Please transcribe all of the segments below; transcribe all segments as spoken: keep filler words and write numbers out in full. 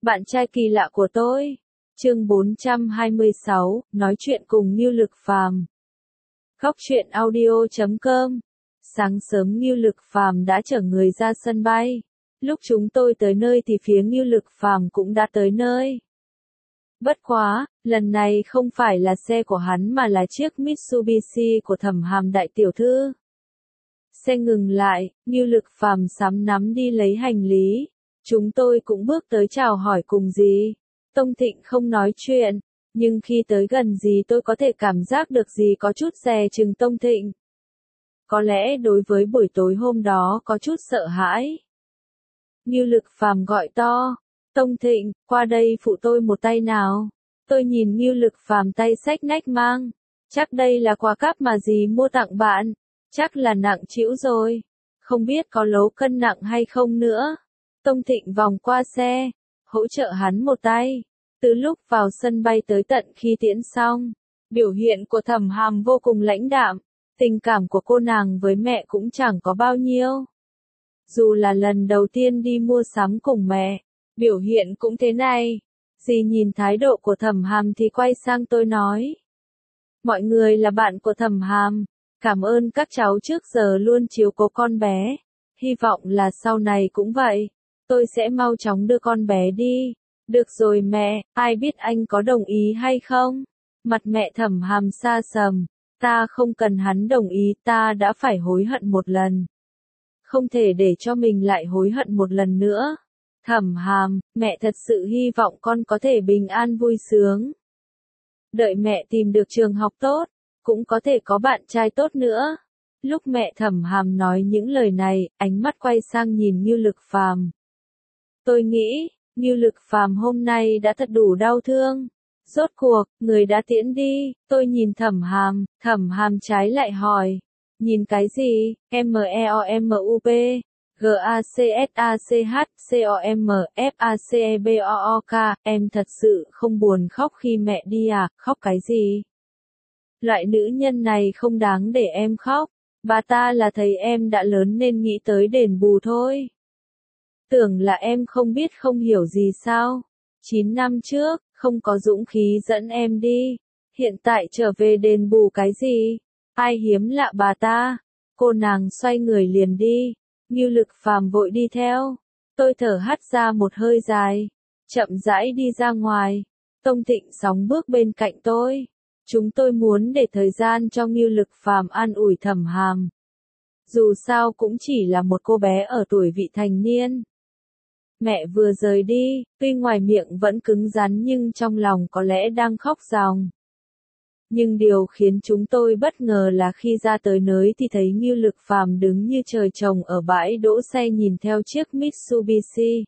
Bạn trai kỳ lạ của tôi. Chương bốn trăm hai mươi sáu, nói chuyện cùng Ngưu Lực Phàm. Góc truyện audio chấm com. Sáng sớm Ngưu Lực Phàm đã chở người ra sân bay. Lúc chúng tôi tới nơi thì phía Ngưu Lực Phàm cũng đã tới nơi. Bất quá, lần này không phải là xe của hắn mà là chiếc Mitsubishi của Thẩm Hàm đại tiểu thư. Xe ngừng lại, Ngưu Lực Phàm sắm nắm đi lấy hành lý. Chúng tôi cũng bước tới chào hỏi cùng dì. Tông Thịnh không nói chuyện, nhưng khi tới gần dì tôi có thể cảm giác được dì có chút dè chừng Tông Thịnh. Có lẽ đối với buổi tối hôm đó có chút sợ hãi. Ngưu Lực Phàm gọi to, Tông Thịnh, qua đây phụ tôi một tay nào. Tôi nhìn Ngưu Lực Phàm tay xách nách mang. Chắc đây là quà cáp mà dì mua tặng bạn. Chắc là nặng trĩu rồi. Không biết có lố cân nặng hay không nữa. Tông Thịnh vòng qua xe, hỗ trợ hắn một tay. Từ lúc vào sân bay tới tận khi tiễn xong, biểu hiện của Thẩm Hàm vô cùng lãnh đạm. Tình cảm của cô nàng với mẹ cũng chẳng có bao nhiêu. Dù là lần đầu tiên đi mua sắm cùng mẹ, biểu hiện cũng thế này. Dì nhìn thái độ của Thẩm Hàm thì quay sang tôi nói. Mọi người là bạn của Thẩm Hàm. Cảm ơn các cháu trước giờ luôn chiếu cố con bé. Hy vọng là sau này cũng vậy. Tôi sẽ mau chóng đưa con bé đi. Được rồi mẹ, ai biết anh có đồng ý hay không? Mặt mẹ Thẩm Hàm xa sầm. Ta không cần hắn đồng ý, ta đã phải hối hận một lần. Không thể để cho mình lại hối hận một lần nữa. Thẩm Hàm, mẹ thật sự hy vọng con có thể bình an vui sướng. Đợi mẹ tìm được trường học tốt, cũng có thể có bạn trai tốt nữa. Lúc mẹ Thẩm Hàm nói những lời này, ánh mắt quay sang nhìn Ngưu Lực Phàm. Tôi nghĩ, Ngưu Lực Phàm hôm nay đã thật đủ đau thương. Rốt cuộc, người đã tiễn đi, tôi nhìn Thẩm Hàm, Thẩm Hàm trái lại hỏi. Nhìn cái gì? M E O M U P, G A C S A C H, C O M, F A C E B O O K, em thật sự không buồn khóc khi mẹ đi à, khóc cái gì? Loại nữ nhân này không đáng để em khóc, bà ta là thấy em đã lớn nên nghĩ tới đền bù thôi. Tưởng là em không biết không hiểu gì sao? chín năm trước, không có dũng khí dẫn em đi. Hiện tại trở về đền bù cái gì? Ai hiếm lạ bà ta? Cô nàng xoay người liền đi. Ngưu Lực Phàm vội đi theo. Tôi thở hắt ra một hơi dài. Chậm rãi đi ra ngoài. Tông Thịnh sóng bước bên cạnh tôi. Chúng tôi muốn để thời gian cho Ngưu Lực Phàm an ủi Thẩm Hàm. Dù sao cũng chỉ là một cô bé ở tuổi vị thành niên. Mẹ vừa rời đi, tuy ngoài miệng vẫn cứng rắn nhưng trong lòng có lẽ đang khóc ròng. Nhưng điều khiến chúng tôi bất ngờ là khi ra tới nơi thì thấy Ngưu Lực Phàm đứng như trời trồng ở bãi đỗ xe nhìn theo chiếc Mitsubishi.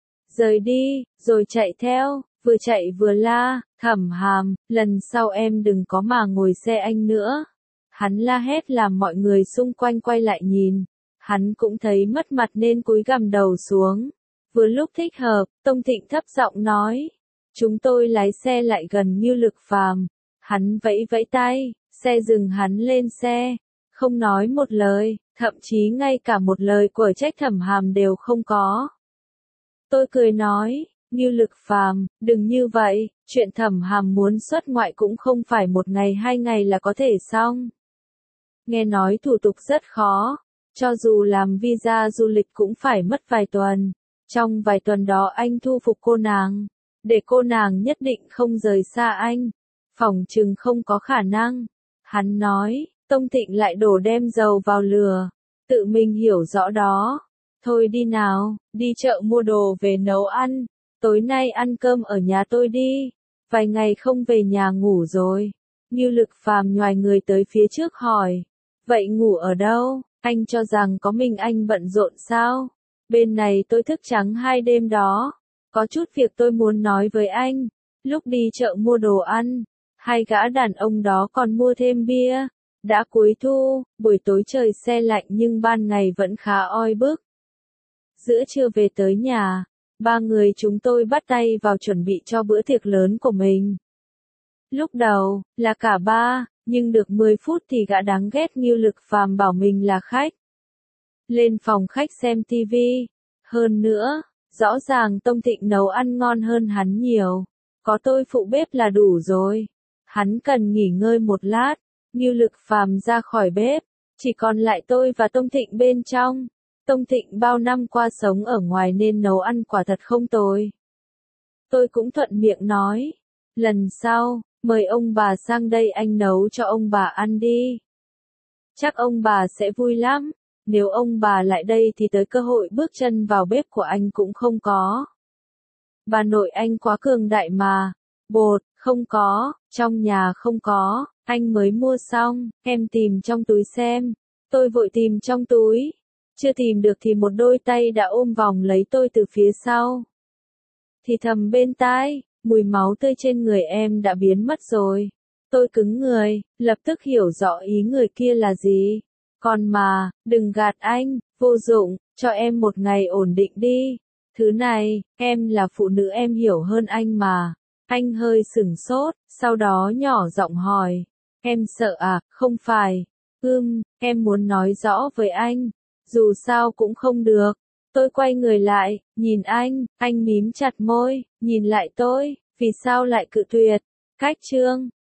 Rời đi, rồi chạy theo, vừa chạy vừa la, Thẩm Hàm, lần sau em đừng có mà ngồi xe anh nữa. Hắn la hét làm mọi người xung quanh quay lại nhìn. Hắn cũng thấy mất mặt nên cúi gằm đầu xuống. Vừa lúc thích hợp, Tông Thịnh thấp giọng nói. Chúng tôi lái xe lại gần Ngưu Lực Phàm. Hắn vẫy vẫy tay, xe dừng hắn lên xe. Không nói một lời, thậm chí ngay cả một lời quở trách Thẩm Hàm đều không có. Tôi cười nói, Ngưu Lực Phàm, đừng như vậy, chuyện Thẩm Hàm muốn xuất ngoại cũng không phải một ngày hai ngày là có thể xong. Nghe nói thủ tục rất khó, cho dù làm visa du lịch cũng phải mất vài tuần. Trong vài tuần đó anh thu phục cô nàng, để cô nàng nhất định không rời xa anh. Phỏng chừng không có khả năng. Hắn nói, Tông Thịnh lại đổ đem dầu vào lửa. Tự mình hiểu rõ đó. Thôi đi nào, đi chợ mua đồ về nấu ăn. Tối nay ăn cơm ở nhà tôi đi. Vài ngày không về nhà ngủ rồi. Ngưu Lực Phàm nhoài người tới phía trước hỏi. Vậy ngủ ở đâu? Anh cho rằng có mình anh bận rộn sao? Bên này tôi thức trắng hai đêm đó. Có chút việc tôi muốn nói với anh. Lúc đi chợ mua đồ ăn, hai gã đàn ông đó còn mua thêm bia. Đã cuối thu, buổi tối trời se lạnh nhưng ban ngày vẫn khá oi bức. Giữa trưa về tới nhà, ba người chúng tôi bắt tay vào chuẩn bị cho bữa tiệc lớn của mình. Lúc đầu, là cả ba, nhưng được mười phút thì gã đáng ghét Ngưu Lực Phàm bảo mình là khách. Lên phòng khách xem tivi. Hơn nữa, Rõ ràng Tông Thịnh nấu ăn ngon hơn hắn nhiều. Có tôi phụ bếp là đủ rồi. Hắn cần nghỉ ngơi một lát. Ngưu Lực Phàm ra khỏi bếp. Chỉ còn lại tôi và Tông Thịnh bên trong. Tông Thịnh bao năm qua sống ở ngoài nên nấu ăn quả thật không tồi. Tôi cũng thuận miệng nói. Lần sau, mời ông bà sang đây anh nấu cho ông bà ăn đi. Chắc ông bà sẽ vui lắm. Nếu ông bà lại đây thì tới cơ hội bước chân vào bếp của anh cũng không có. Bà nội anh quá cường đại mà. Bột, không có, trong nhà không có, anh mới mua xong, em tìm trong túi xem. Tôi vội tìm trong túi. Chưa tìm được thì một đôi tay đã ôm vòng lấy tôi từ phía sau. Thì thầm bên tai, mùi máu tươi trên người em đã biến mất rồi. Tôi cứng người, lập tức hiểu rõ ý người kia là gì. Còn mà, đừng gạt anh, vô dụng, cho em một ngày ổn định đi. Thứ này, em là phụ nữ em hiểu hơn anh mà. Anh hơi sửng sốt, sau đó nhỏ giọng hỏi. Em sợ à, không phải. Ừm, em muốn nói rõ với anh. Dù sao cũng không được. Tôi quay người lại, nhìn anh, anh mím chặt môi, nhìn lại tôi, vì sao lại cự tuyệt. Cách chương